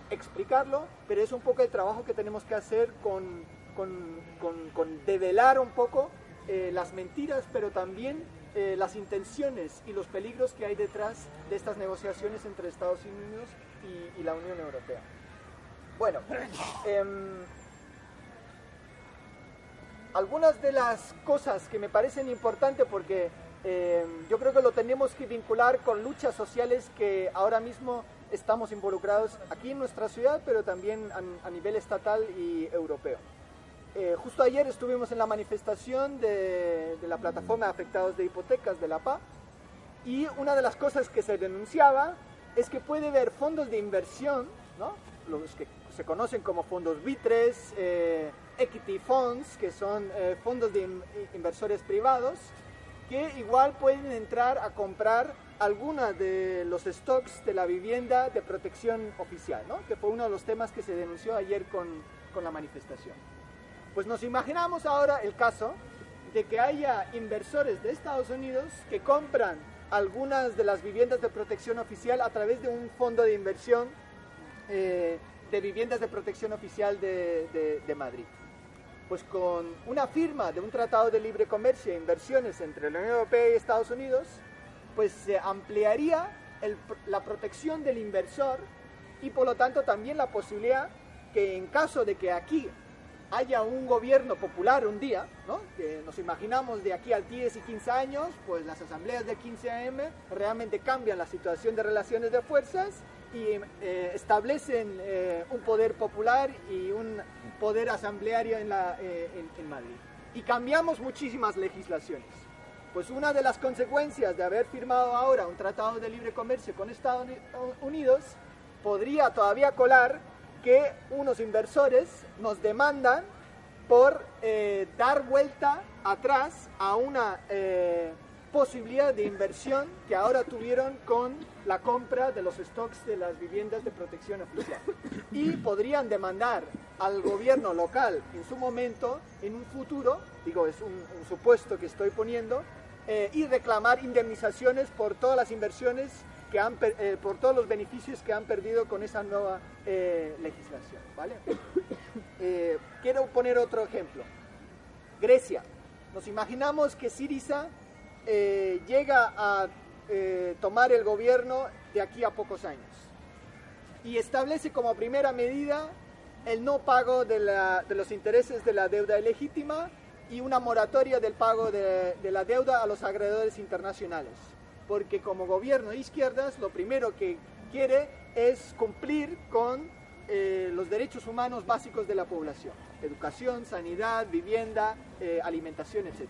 explicarlo, pero es un poco el trabajo que tenemos que hacer con develar un poco las mentiras, pero también las intenciones y los peligros que hay detrás de estas negociaciones entre Estados Unidos y la Unión Europea. Bueno, algunas de las cosas que me parecen importantes, porque yo creo que lo tenemos que vincular con luchas sociales que ahora mismo estamos involucrados aquí en nuestra ciudad, pero también a nivel estatal y europeo. Justo ayer estuvimos en la manifestación de la plataforma de afectados de hipotecas de la PA, y una de las cosas que se denunciaba es que puede haber fondos de inversión, ¿no? Los que se conocen como fondos buitres, equity funds, que son fondos de inversores privados, que igual pueden entrar a comprar alguna de los stocks de la vivienda de protección oficial, ¿no? Que fue uno de los temas que se denunció ayer con la manifestación. Pues nos imaginamos ahora el caso de que haya inversores de Estados Unidos que compran algunas de las viviendas de protección oficial a través de un fondo de inversión de viviendas de protección oficial de Madrid. Pues con una firma de un tratado de libre comercio e inversiones entre la Unión Europea y Estados Unidos, pues se ampliaría la protección del inversor, y por lo tanto también la posibilidad que en caso de que aquí haya un gobierno popular un día, ¿no? Que nos imaginamos de aquí a 10 y 15 años, pues las asambleas del 15M realmente cambian la situación de relaciones de fuerzas y establecen un poder popular y un poder asambleario en Madrid. Y cambiamos muchísimas legislaciones. Pues una de las consecuencias de haber firmado ahora un tratado de libre comercio con Estados Unidos podría todavía colar que unos inversores nos demandan por dar vuelta atrás a una posibilidad de inversión que ahora tuvieron con la compra de los stocks de las viviendas de protección oficial. Y podrían demandar al gobierno local en su momento, en un futuro, digo, es un supuesto que estoy poniendo, y reclamar indemnizaciones por todas las inversiones por todos los beneficios que han perdido con esa nueva legislación, ¿vale? Quiero poner otro ejemplo. Grecia. Nos imaginamos que Syriza llega a tomar el gobierno de aquí a pocos años y establece como primera medida el no pago de los intereses de la deuda ilegítima y una moratoria del pago de la deuda a los acreedores internacionales. Porque como gobierno de izquierdas lo primero que quiere es cumplir con los derechos humanos básicos de la población: educación, sanidad, vivienda, alimentación, etc.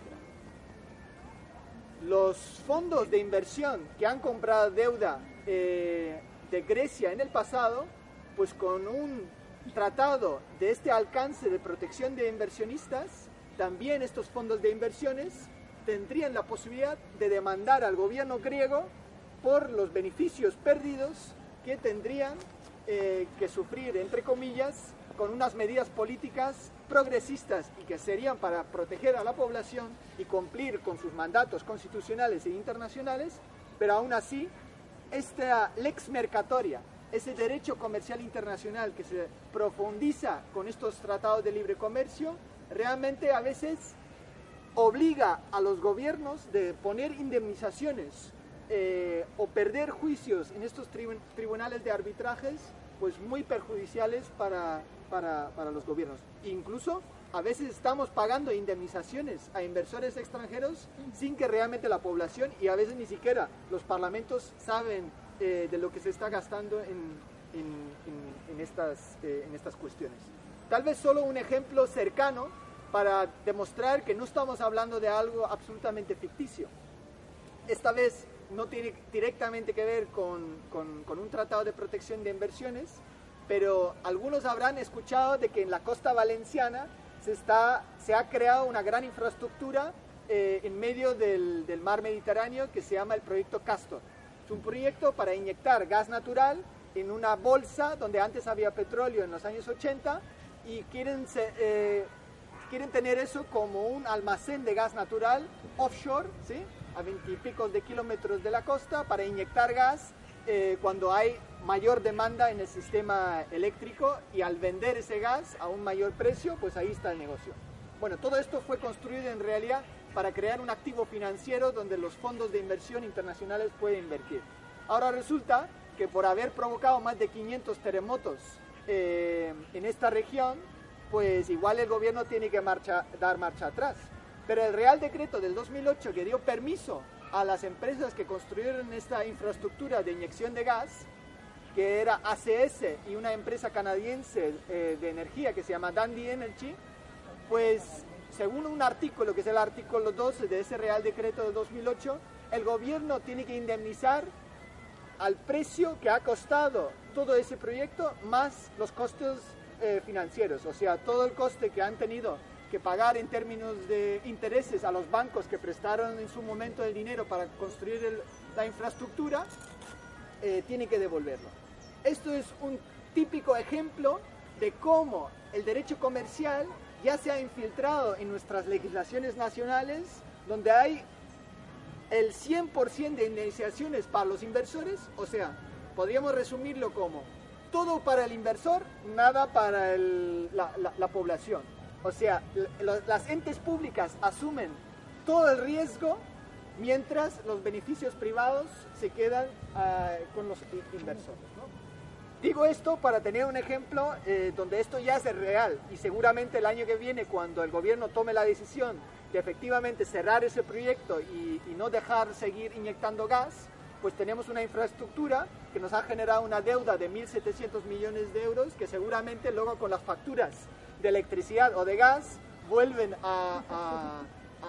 Los fondos de inversión que han comprado deuda de Grecia en el pasado, pues con un tratado de este alcance de protección de inversionistas, también estos fondos de inversiones tendrían la posibilidad de demandar al gobierno griego por los beneficios perdidos que tendrían que sufrir, entre comillas, con unas medidas políticas progresistas y que serían para proteger a la población y cumplir con sus mandatos constitucionales e internacionales, pero aún así, esta lex mercatoria, ese derecho comercial internacional que se profundiza con estos tratados de libre comercio, realmente a veces obliga a los gobiernos de poner indemnizaciones o perder juicios en estos tribunales de arbitrajes, pues muy perjudiciales para los gobiernos. Incluso a veces estamos pagando indemnizaciones a inversores extranjeros sin que realmente la población y a veces ni siquiera los parlamentos saben de lo que se está gastando en estas cuestiones. Tal vez solo un ejemplo cercano para demostrar que no estamos hablando de algo absolutamente ficticio. Esta vez no tiene directamente que ver con un tratado de protección de inversiones, pero algunos habrán escuchado de que en la costa valenciana se ha creado una gran infraestructura en medio del mar Mediterráneo que se llama el proyecto Castor. Es un proyecto para inyectar gas natural en una bolsa donde antes había petróleo en los años 80 y quieren tener eso como un almacén de gas natural offshore, ¿sí? A 20 y pico de kilómetros de la costa para inyectar gas cuando hay mayor demanda en el sistema eléctrico y al vender ese gas a un mayor precio, pues ahí está el negocio. Bueno, todo esto fue construido en realidad para crear un activo financiero donde los fondos de inversión internacionales pueden invertir. Ahora resulta que por haber provocado más de 500 terremotos en esta región, pues igual el gobierno tiene que dar marcha atrás. Pero el Real Decreto del 2008 que dio permiso a las empresas que construyeron esta infraestructura de inyección de gas, que era ACS y una empresa canadiense de energía que se llama Dundee Energy, pues según un artículo, que es el artículo 12 de ese Real Decreto de 2008, el gobierno tiene que indemnizar al precio que ha costado todo ese proyecto más los costes financieros, o sea, todo el coste que han tenido que pagar en términos de intereses a los bancos que prestaron en su momento el dinero para construir la infraestructura, tiene que devolverlo. Esto es un típico ejemplo de cómo el derecho comercial ya se ha infiltrado en nuestras legislaciones nacionales, donde hay el 100% de indemnizaciones para los inversores, o sea, podríamos resumirlo como todo para el inversor, nada para la población. O sea, las entes públicas asumen todo el riesgo, mientras los beneficios privados se quedan con los inversores, ¿no? Digo esto para tener un ejemplo donde esto ya es real, y seguramente el año que viene, cuando el gobierno tome la decisión de efectivamente cerrar ese proyecto y no dejar seguir inyectando gas, pues tenemos una infraestructura que nos ha generado una deuda de 1.700 millones de euros que seguramente luego con las facturas de electricidad o de gas vuelven a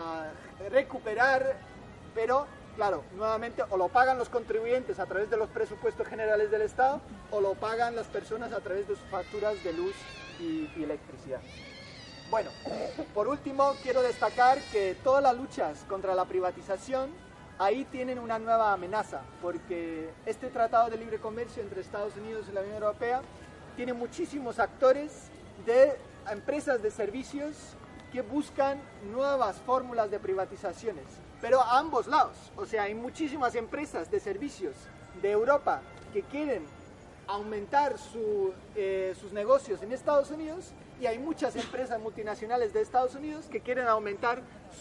recuperar, pero claro, nuevamente o lo pagan los contribuyentes a través de los presupuestos generales del Estado o lo pagan las personas a través de sus facturas de luz y electricidad. Bueno, por último quiero destacar que todas las luchas contra la privatización ahí tienen una nueva amenaza, porque este tratado de libre comercio entre Estados Unidos y la Unión Europea tiene muchísimos actores de empresas de servicios que buscan nuevas fórmulas de privatizaciones, pero a ambos lados. O sea, hay muchísimas empresas de servicios de Europa que quieren aumentar sus negocios en Estados Unidos, y hay muchas empresas multinacionales de Estados Unidos que quieren aumentar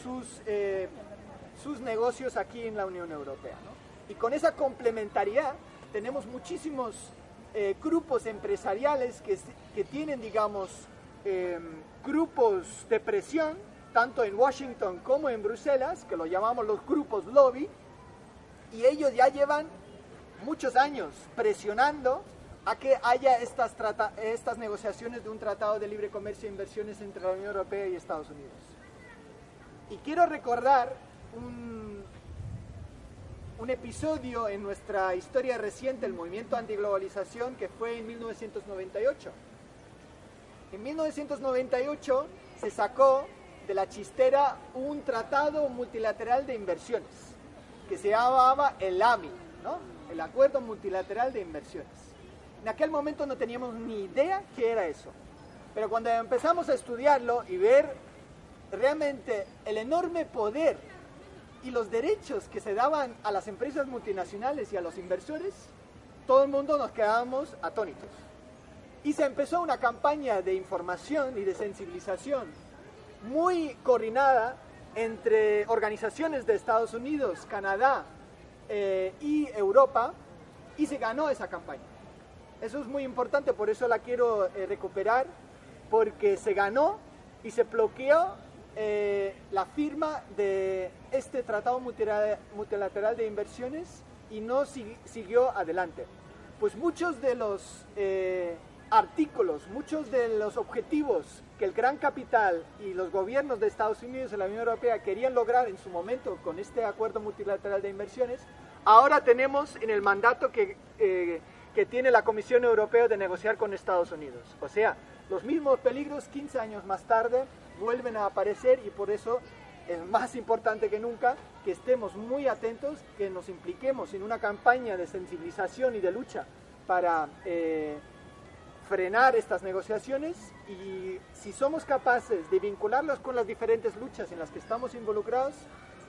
sus negocios aquí en la Unión Europea, ¿no? Y con esa complementariedad tenemos muchísimos grupos empresariales que tienen, digamos, grupos de presión, tanto en Washington como en Bruselas, que lo llamamos los grupos lobby, y ellos ya llevan muchos años presionando a que haya estas negociaciones de un tratado de libre comercio e inversiones entre la Unión Europea y Estados Unidos. Y quiero recordar un episodio en nuestra historia reciente del movimiento antiglobalización, que fue en 1998. En 1998 se sacó de la chistera un tratado multilateral de inversiones que se llamaba el AMI, ¿no? El Acuerdo Multilateral de Inversiones. En aquel momento no teníamos ni idea qué era eso, pero cuando empezamos a estudiarlo y ver realmente el enorme poder y los derechos que se daban a las empresas multinacionales y a los inversores, todo el mundo nos quedábamos atónitos. Y se empezó una campaña de información y de sensibilización muy coordinada entre organizaciones de Estados Unidos, Canadá y Europa, y se ganó esa campaña. Eso es muy importante, por eso la quiero recuperar, porque se ganó y se bloqueó la firma de este tratado multilateral de inversiones y no siguió adelante. Pues muchos de los artículos, muchos de los objetivos que el gran capital y los gobiernos de Estados Unidos y la Unión Europea querían lograr en su momento con este acuerdo multilateral de inversiones, ahora tenemos en el mandato que tiene la Comisión Europea de negociar con Estados Unidos. O sea, los mismos peligros 15 años más tarde vuelven a aparecer, y por eso es más importante que nunca que estemos muy atentos, que nos impliquemos en una campaña de sensibilización y de lucha para frenar estas negociaciones, y si somos capaces de vincularlos con las diferentes luchas en las que estamos involucrados,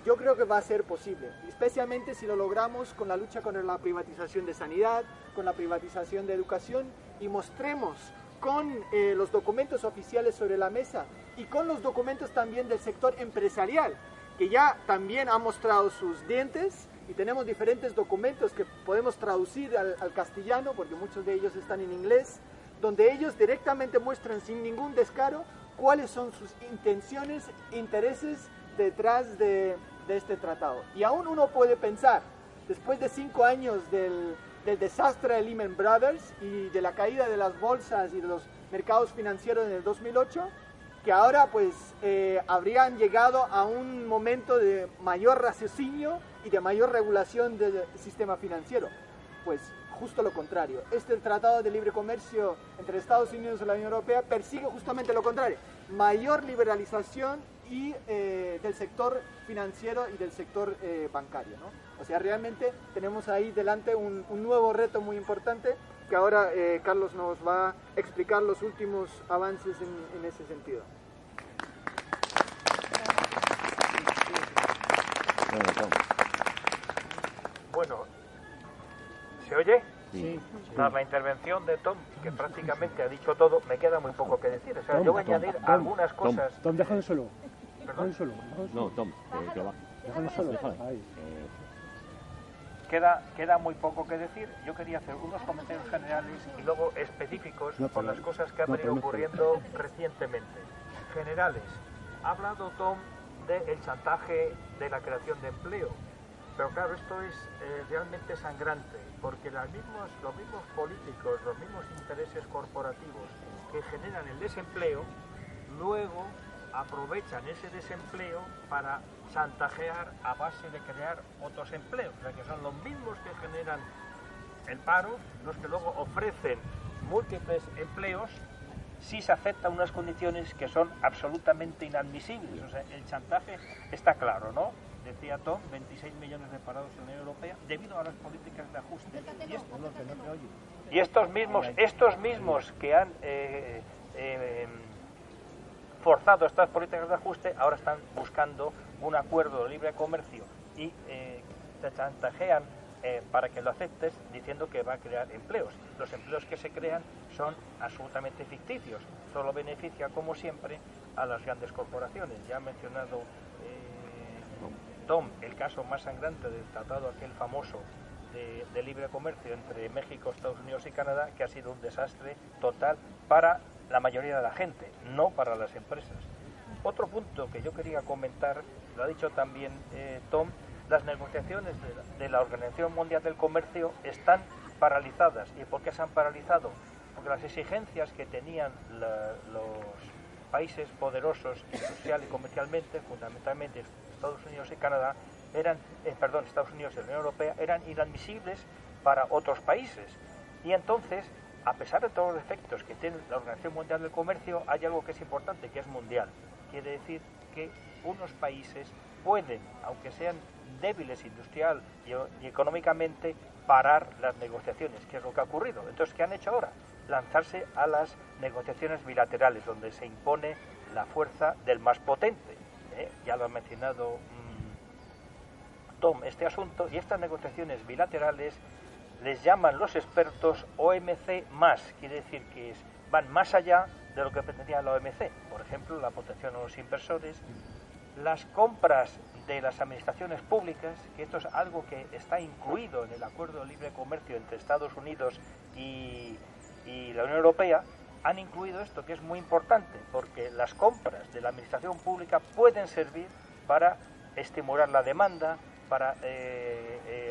yo creo que va a ser posible, especialmente si lo logramos con la lucha contra la privatización de sanidad, con la privatización de educación, y mostremos con los documentos oficiales sobre la mesa y con los documentos también del sector empresarial, que ya también ha mostrado sus dientes, y tenemos diferentes documentos que podemos traducir al castellano, porque muchos de ellos están en inglés, donde ellos directamente muestran sin ningún descaro cuáles son sus intenciones, intereses detrás de este tratado. Y aún uno puede pensar, después de 5 años del desastre de Lehman Brothers y de la caída de las bolsas y de los mercados financieros en el 2008, que ahora pues habrían llegado a un momento de mayor raciocinio y de mayor regulación del sistema financiero. Pues justo lo contrario. El Tratado de Libre Comercio entre Estados Unidos y la Unión Europea persigue justamente lo contrario, mayor liberalización y del sector financiero y del sector bancario, ¿no? O sea, realmente tenemos ahí delante un nuevo reto muy importante, que ahora Carlos nos va a explicar los últimos avances en ese sentido. Bueno, ¿se oye? Sí. Tras la intervención de Tom, que prácticamente ha dicho todo, me queda muy poco que decir. O sea, yo voy a añadir algunas cosas. Tom, déjalo solo. ¿Perdón? Déjalo solo. No, Tom, que va. Déjalo solo. Ahí. Queda muy poco que decir. Yo quería hacer unos comentarios generales y luego específicos con las cosas que han venido ocurriendo recientemente. Generales. Ha hablado Tom del chantaje de la creación de empleo. Pero claro, esto es realmente sangrante, porque los mismos políticos, los mismos intereses corporativos que generan el desempleo, luego aprovechan ese desempleo para chantajear a base de crear otros empleos. O sea, que son los mismos que generan el paro, los que luego ofrecen múltiples empleos si se aceptan unas condiciones que son absolutamente inadmisibles. O sea, el chantaje está claro, ¿no? Decía Tom, 26 millones de parados en la Unión Europea debido a las políticas de ajuste. Y estos mismos que han forzado estas políticas de ajuste ahora están buscando un acuerdo de libre comercio y te chantajean para que lo aceptes diciendo que va a crear empleos. Los empleos que se crean son absolutamente ficticios, solo beneficia como siempre a las grandes corporaciones. Ya ha mencionado Tom el caso más sangrante del tratado aquel famoso de libre comercio entre México, Estados Unidos y Canadá, que ha sido un desastre total para la mayoría de la gente, no para las empresas. Otro punto que yo quería comentar, lo ha dicho también Tom, las negociaciones de la Organización Mundial del Comercio están paralizadas. ¿Y por qué se han paralizado? Porque las exigencias que tenían los países poderosos industrial y comercialmente, fundamentalmente Estados Unidos y Canadá, Estados Unidos y la Unión Europea, eran inadmisibles para otros países. Y entonces, a pesar de todos los efectos que tiene la Organización Mundial del Comercio, hay algo que es importante, que es mundial. Quiere decir que unos países pueden, aunque sean débiles industrial y económicamente, parar las negociaciones, que es lo que ha ocurrido. Entonces, ¿qué han hecho ahora? Lanzarse a las negociaciones bilaterales, donde se impone la fuerza del más potente. Ya lo ha mencionado Tom, este asunto, y estas negociaciones bilaterales les llaman los expertos OMC+, quiere decir que van más allá de lo que pretendía la OMC. Por ejemplo, la protección a los inversores, las compras de las administraciones públicas, que esto es algo que está incluido en el Acuerdo de Libre Comercio entre Estados Unidos y la Unión Europea, han incluido esto, que es muy importante, porque las compras de la administración pública pueden servir para estimular la demanda, para